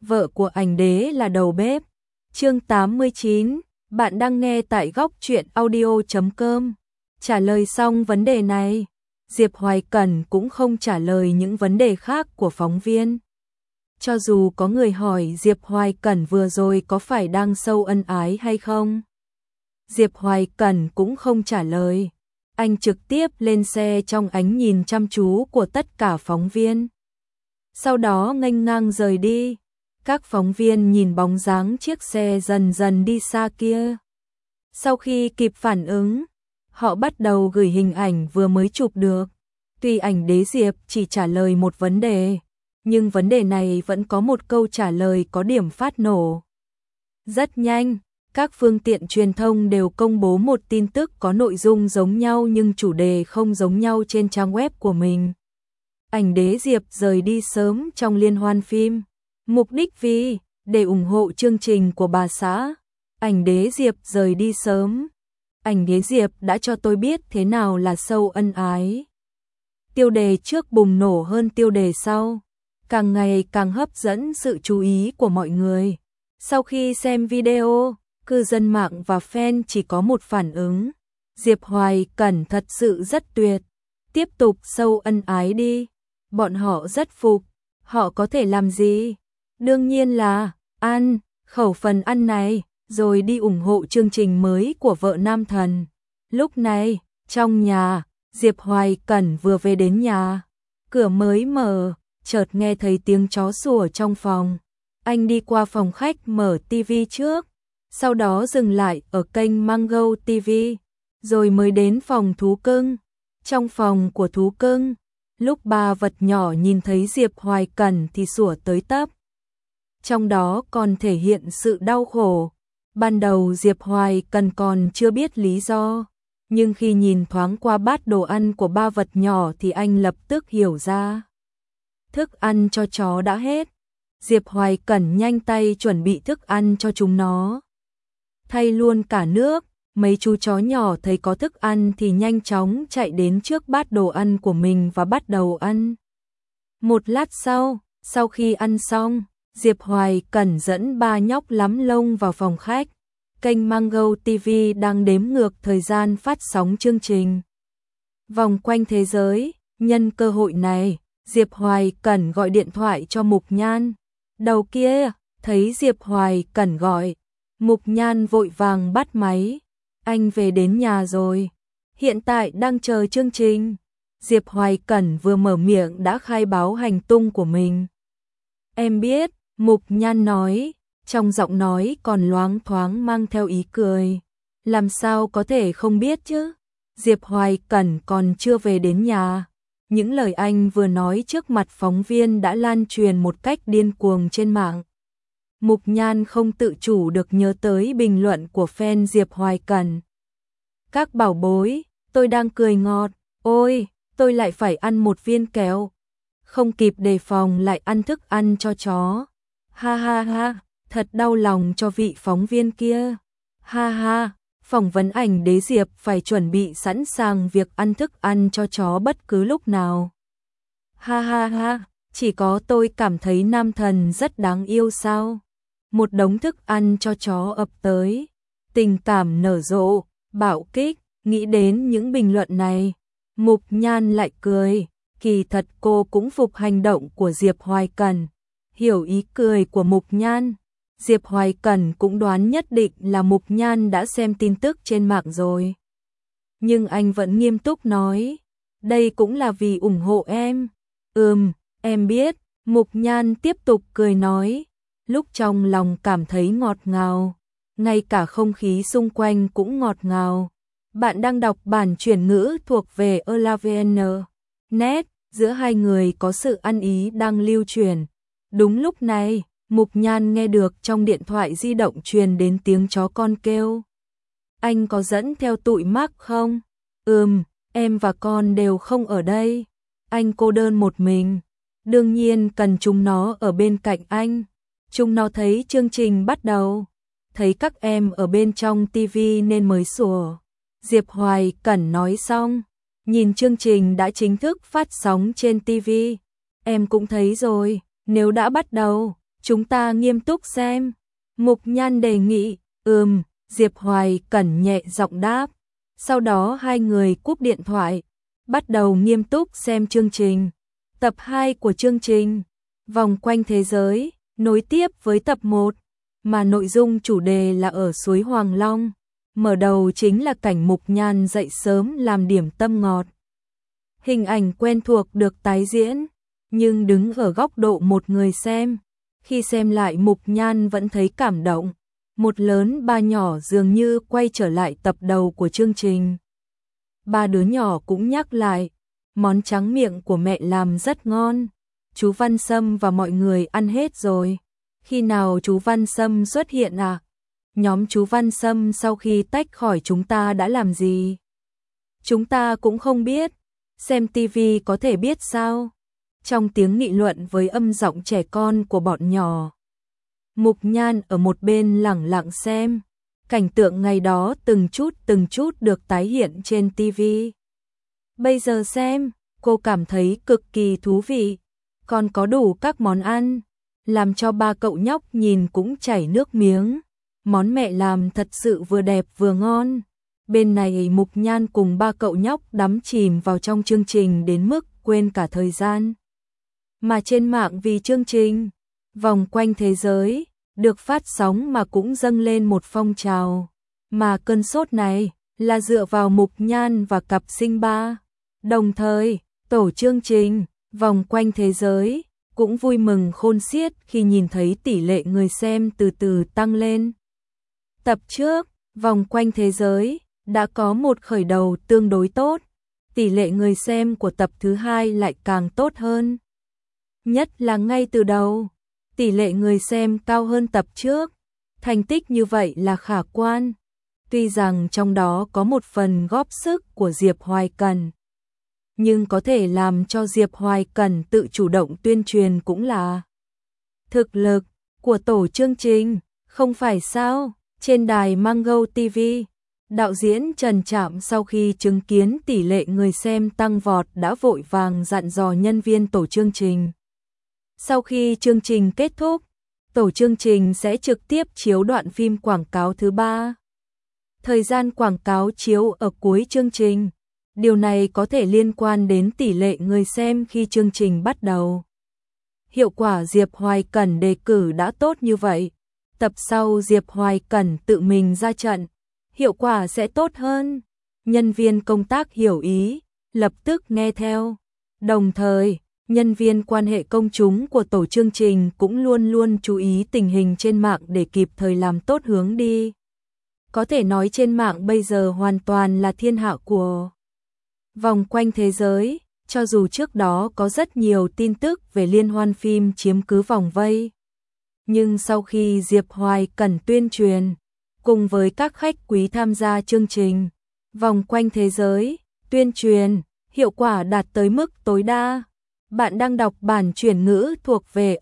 vợ của ảnh đế là đầu bếp. Chương 89, bạn đang nghe tại góc truyện audio.com. Trả lời xong vấn đề này, Diệp Hoài Cẩn cũng không trả lời những vấn đề khác của phóng viên. Cho dù có người hỏi Diệp Hoài Cẩn vừa rồi có phải đang sâu ân ái hay không, Diệp Hoài Cẩn cũng không trả lời. Anh trực tiếp lên xe trong ánh nhìn chăm chú của tất cả phóng viên. Sau đó nghênh ngang rời đi. Các phóng viên nhìn bóng dáng chiếc xe dần dần đi xa kia. Sau khi kịp phản ứng, họ bắt đầu gửi hình ảnh vừa mới chụp được. Tuy ảnh đế Diệp chỉ trả lời một vấn đề, nhưng vấn đề này vẫn có một câu trả lời có điểm phát nổ. Rất nhanh, các phương tiện truyền thông đều công bố một tin tức có nội dung giống nhau nhưng chủ đề không giống nhau trên trang web của mình. Ảnh đế Diệp rời đi sớm trong liên hoan phim. Mục đích vì để ủng hộ chương trình của bà xã. Ảnh đế Diệp rời đi sớm. Ảnh đế Diệp đã cho tôi biết thế nào là sâu ân ái. Tiêu đề trước bùng nổ hơn tiêu đề sau, càng ngày càng hấp dẫn sự chú ý của mọi người. Sau khi xem video, cư dân mạng và fan chỉ có một phản ứng: Diệp Hoài Cẩn thật sự rất tuyệt, tiếp tục sâu ân ái đi. Bọn họ rất phục, họ có thể làm gì? Đương nhiên là ăn, khẩu phần ăn này, rồi đi ủng hộ chương trình mới của vợ nam thần. Lúc này, trong nhà, Diệp Hoài Cẩn vừa về đến nhà, cửa mới mở, chợt nghe thấy tiếng chó sủa trong phòng. Anh đi qua phòng khách mở tivi trước, sau đó dừng lại ở kênh Mango TV, rồi mới đến phòng thú cưng. Trong phòng của thú cưng, lúc ba vật nhỏ nhìn thấy Diệp Hoài Cẩn thì sủa tới tấp. Trong đó còn thể hiện sự đau khổ. Ban đầu Diệp Hoài Cẩn còn chưa biết lý do, nhưng khi nhìn thoáng qua bát đồ ăn của ba vật nhỏ thì anh lập tức hiểu ra. Thức ăn cho chó đã hết. Diệp Hoài Cẩn nhanh tay chuẩn bị thức ăn cho chúng nó. Thay luôn cả nước, mấy chú chó nhỏ thấy có thức ăn thì nhanh chóng chạy đến trước bát đồ ăn của mình và bắt đầu ăn. Một lát sau khi ăn xong, Diệp Hoài Cẩn dẫn ba nhóc lắm lông vào phòng khách. Kênh Mango TV đang đếm ngược thời gian phát sóng chương trình Vòng quanh thế giới. Nhân cơ hội này, Diệp Hoài Cẩn gọi điện thoại cho Mục Nhan. Đầu kia, thấy Diệp Hoài Cẩn gọi, Mục Nhan vội vàng bắt máy. Anh về đến nhà rồi, hiện tại đang chờ chương trình. Diệp Hoài Cẩn vừa mở miệng đã khai báo hành tung của mình. Em biết, Mục Nhan nói, trong giọng nói còn loáng thoáng mang theo ý cười. Làm sao có thể không biết chứ? Diệp Hoài Cẩn còn chưa về đến nhà. Những lời anh vừa nói trước mặt phóng viên đã lan truyền một cách điên cuồng trên mạng. Mục Nhan không tự chủ được nhớ tới bình luận của fan Diệp Hoài Cẩn. Các bảo bối, tôi đang cười ngọt, ôi, tôi lại phải ăn một viên kẹo. Không kịp đề phòng lại ăn thức ăn cho chó. Ha ha ha, thật đau lòng cho vị phóng viên kia. Ha ha, phỏng vấn ảnh đế Diệp phải chuẩn bị sẵn sàng việc ăn thức ăn cho chó bất cứ lúc nào. Ha ha ha, chỉ có tôi cảm thấy nam thần rất đáng yêu sao? Một đống thức ăn cho chó ập tới, tình cảm nở rộ, bạo kích. Nghĩ đến những bình luận này, Mục Nhan lại cười. Kỳ thật cô cũng phục hành động của Diệp Hoài Cẩn. Hiểu ý cười của Mục Nhan, Diệp Hoài Cẩn cũng đoán nhất định là Mục Nhan đã xem tin tức trên mạng rồi. Nhưng anh vẫn nghiêm túc nói, đây cũng là vì ủng hộ em. Em biết. Mục Nhan tiếp tục cười nói, lúc trong lòng cảm thấy ngọt ngào, ngay cả không khí xung quanh cũng ngọt ngào. Bạn đang đọc bản chuyển ngữ thuộc về ELAVN.net, giữa hai người có sự ăn ý đang lưu truyền. Đúng lúc này, Mục Nhan nghe được trong điện thoại di động truyền đến tiếng chó con kêu. Anh có dẫn theo tụi Mark không? Em và con đều không ở đây. Anh cô đơn một mình. Đương nhiên cần chúng nó ở bên cạnh anh. Chúng nó thấy chương trình bắt đầu, thấy các em ở bên trong tivi nên mới sủa. Diệp Hoài Cẩn nói xong, nhìn chương trình đã chính thức phát sóng trên tivi. Em cũng thấy rồi, nếu đã bắt đầu, Chúng ta nghiêm túc xem. Mục Nhan đề nghị. Diệp Hoài Cẩn nhẹ giọng đáp. Sau đó hai người cúp điện thoại, bắt đầu nghiêm túc xem chương trình. Tập 2 của chương trình Vòng quanh thế giới nối tiếp với tập 1, mà nội dung chủ đề là ở suối Hoàng Long. Mở đầu chính là cảnh Mục Nhan dậy sớm làm điểm tâm ngọt. Hình ảnh quen thuộc được tái diễn, nhưng đứng ở góc độ một người xem, khi xem lại Mục Nhan vẫn thấy cảm động. Một lớn ba nhỏ dường như quay trở lại tập đầu của chương trình. Ba đứa nhỏ cũng nhắc lại, món tráng miệng của mẹ làm rất ngon. Chú Văn Sâm và mọi người ăn hết rồi. Khi nào chú Văn Sâm xuất hiện à? Nhóm chú Văn Sâm sau khi tách khỏi chúng ta đã làm gì? Chúng ta cũng không biết. Xem tivi có thể biết sao? Trong tiếng nghị luận với âm giọng trẻ con của bọn nhỏ, Mục Nhan ở một bên lẳng lặng xem. Cảnh tượng ngày đó từng chút được tái hiện trên tivi. Bây giờ xem, cô cảm thấy cực kỳ thú vị. Còn có đủ các món ăn, làm cho ba cậu nhóc nhìn cũng chảy nước miếng. Món mẹ làm thật sự vừa đẹp vừa ngon. Bên này Mục Nhan cùng ba cậu nhóc đắm chìm vào trong chương trình đến mức quên cả thời gian. Mà trên mạng vì chương trình Vòng quanh thế giới được phát sóng mà cũng dâng lên một phong trào. Mà cơn sốt này là dựa vào Mục Nhan và cặp sinh ba. Đồng thời, tổ chương trình Vòng quanh thế giới cũng vui mừng khôn xiết khi nhìn thấy tỷ lệ người xem từ từ tăng lên. Tập trước, Vòng quanh thế giới đã có một khởi đầu tương đối tốt. Tỷ lệ người xem của tập thứ 2 lại càng tốt hơn. Nhất là ngay từ đầu, tỷ lệ người xem cao hơn tập trước. Thành tích như vậy là khả quan. Tuy rằng trong đó có một phần góp sức của Diệp Hoài Cẩn, nhưng có thể làm cho Diệp Hoài Cẩn tự chủ động tuyên truyền cũng là thực lực của tổ chương trình, không phải sao? Trên đài Mango TV, đạo diễn Trần Trạm sau khi chứng kiến tỷ lệ người xem tăng vọt đã vội vàng dặn dò nhân viên tổ chương trình. Sau khi chương trình kết thúc, tổ chương trình sẽ trực tiếp chiếu đoạn phim quảng cáo thứ 3. Thời gian quảng cáo chiếu ở cuối chương trình. Điều này có thể liên quan đến tỷ lệ người xem khi chương trình bắt đầu. Hiệu quả Diệp Hoài Cẩn đề cử đã tốt như vậy. Tập sau Diệp Hoài Cẩn tự mình ra trận, hiệu quả sẽ tốt hơn. Nhân viên công tác hiểu ý, lập tức nghe theo. Đồng thời, nhân viên quan hệ công chúng của tổ chương trình cũng luôn luôn chú ý tình hình trên mạng để kịp thời làm tốt hướng đi. Có thể nói trên mạng bây giờ hoàn toàn là thiên hạ của Vòng quanh thế giới, cho dù trước đó có rất nhiều tin tức về liên hoan phim chiếm cứ vòng vây. Nhưng sau khi Diệp Hoài Cẩn tuyên truyền, cùng với các khách quý tham gia chương trình Vòng quanh thế giới, tuyên truyền, hiệu quả đạt tới mức tối đa. Bạn đang đọc bản chuyển ngữ thuộc về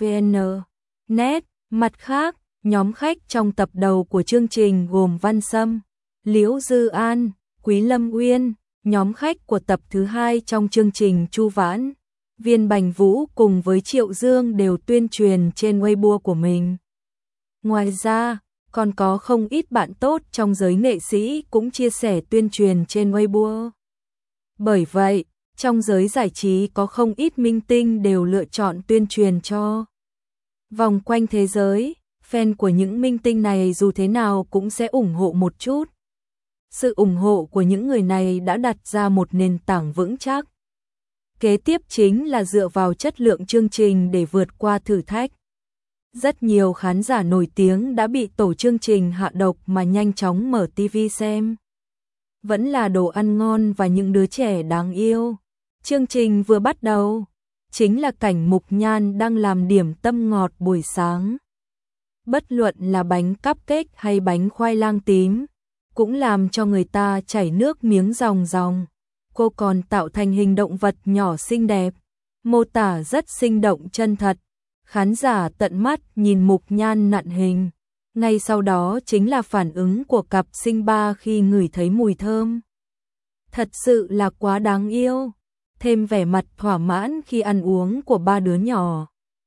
elavn.net. Mặt khác, nhóm khách trong tập đầu của chương trình gồm Văn Sâm, Liễu Dư An, Quý Lâm Uyên. Nhóm khách của tập thứ 2 trong chương trình Chu Vãn, Viên Bành Vũ cùng với Triệu Dương đều tuyên truyền trên Weibo của mình. Ngoài ra, còn có không ít bạn tốt trong giới nghệ sĩ cũng chia sẻ tuyên truyền trên Weibo. Bởi vậy, trong giới giải trí có không ít minh tinh đều lựa chọn tuyên truyền cho Vòng quanh thế giới. Fan của những minh tinh này dù thế nào cũng sẽ ủng hộ một chút. Sự ủng hộ của những người này đã đặt ra một nền tảng vững chắc. Kế tiếp chính là dựa vào chất lượng chương trình để vượt qua thử thách. Rất nhiều khán giả nổi tiếng đã bị tổ chương trình hạ độc mà nhanh chóng mở TV xem. Vẫn là đồ ăn ngon và những đứa trẻ đáng yêu. Chương trình vừa bắt đầu, chính là cảnh Mục Nhan đang làm điểm tâm ngọt buổi sáng. Bất luận là bánh cupcake hay bánh khoai lang tím, cũng làm cho người ta chảy nước miếng ròng ròng. Cô còn tạo thành hình động vật nhỏ xinh đẹp, mô tả rất sinh động chân thật. Khán giả tận mắt nhìn Mục Nhan nặn hình. Ngay sau đó chính là phản ứng của cặp sinh ba khi ngửi thấy mùi thơm. Thật sự là quá đáng yêu. Thêm vẻ mặt thỏa mãn khi ăn uống của ba đứa nhỏ.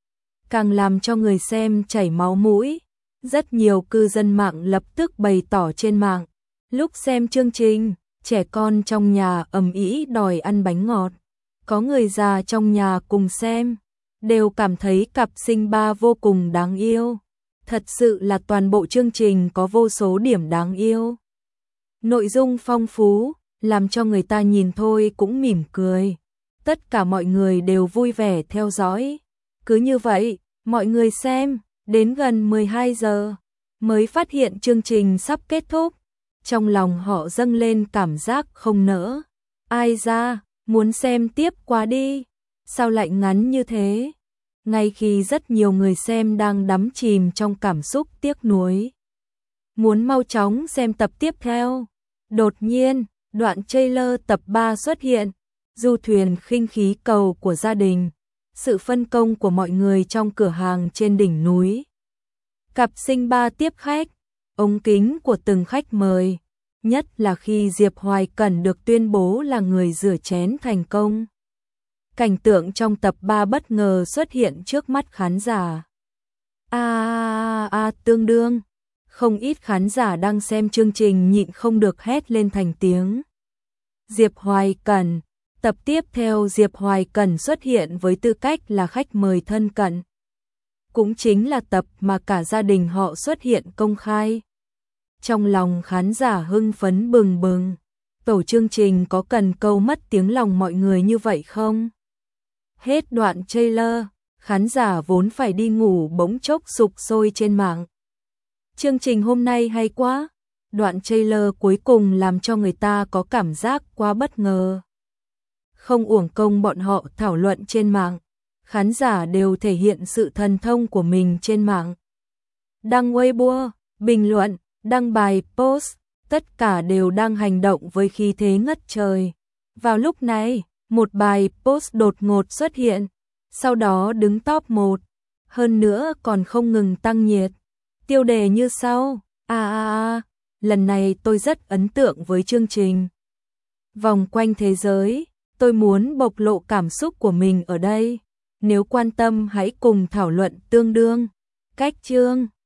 càng làm cho người xem chảy máu mũi. Rất nhiều cư dân mạng lập tức bày tỏ trên mạng. Lúc xem chương trình, trẻ con trong nhà ầm ĩ đòi ăn bánh ngọt. Có người già trong nhà cùng xem, đều cảm thấy cặp sinh ba vô cùng đáng yêu. Thật sự là toàn bộ chương trình có vô số điểm đáng yêu. Nội dung phong phú, làm cho người ta nhìn thôi cũng mỉm cười. Tất cả mọi người đều vui vẻ theo dõi. Cứ như vậy, mọi người xem, đến gần 12 giờ, mới phát hiện chương trình sắp kết thúc. Trong lòng họ dâng lên cảm giác không nỡ. Ai ra, muốn xem tiếp quá đi. Sao lại ngắn như thế? Ngay khi rất nhiều người xem đang đắm chìm trong cảm xúc tiếc nuối, muốn mau chóng xem tập tiếp theo. Đột nhiên, đoạn trailer tập 3 xuất hiện. Du thuyền khinh khí cầu của gia đình. Sự phân công của mọi người trong cửa hàng trên đỉnh núi. Cặp sinh ba tiếp khách. Ống kính của từng khách mời. Nhất là khi Diệp Hoài Cẩn được tuyên bố là người rửa chén thành công. Cảnh tượng trong tập 3 bất ngờ xuất hiện trước mắt khán giả. Tương đương. Không ít khán giả đang xem chương trình nhịn không được hét lên thành tiếng. Diệp Hoài Cẩn. Tập tiếp theo Diệp Hoài Cẩn xuất hiện với tư cách là khách mời thân cận. Cũng chính là tập mà cả gia đình họ xuất hiện công khai. Trong lòng khán giả hưng phấn bừng bừng. Tổ chương trình có cần câu mất tiếng lòng mọi người như vậy không? Hết đoạn trailer, khán giả vốn phải đi ngủ bỗng chốc sục sôi trên mạng. Chương trình hôm nay hay quá. Đoạn trailer cuối cùng làm cho người ta có cảm giác quá bất ngờ. Không uổng công bọn họ thảo luận trên mạng. Khán giả đều thể hiện sự thần thông của mình trên mạng. Đăng Weibo, bình luận, đăng bài post, tất cả đều đang hành động với khí thế ngất trời. Vào lúc này, một bài post đột ngột xuất hiện, sau đó đứng top 1, hơn nữa còn không ngừng tăng nhiệt. Tiêu đề như sau: lần này tôi rất ấn tượng với chương trình. Vòng quanh thế giới, tôi muốn bộc lộ cảm xúc của mình ở đây. Nếu quan tâm hãy cùng thảo luận tương đương. Cách chương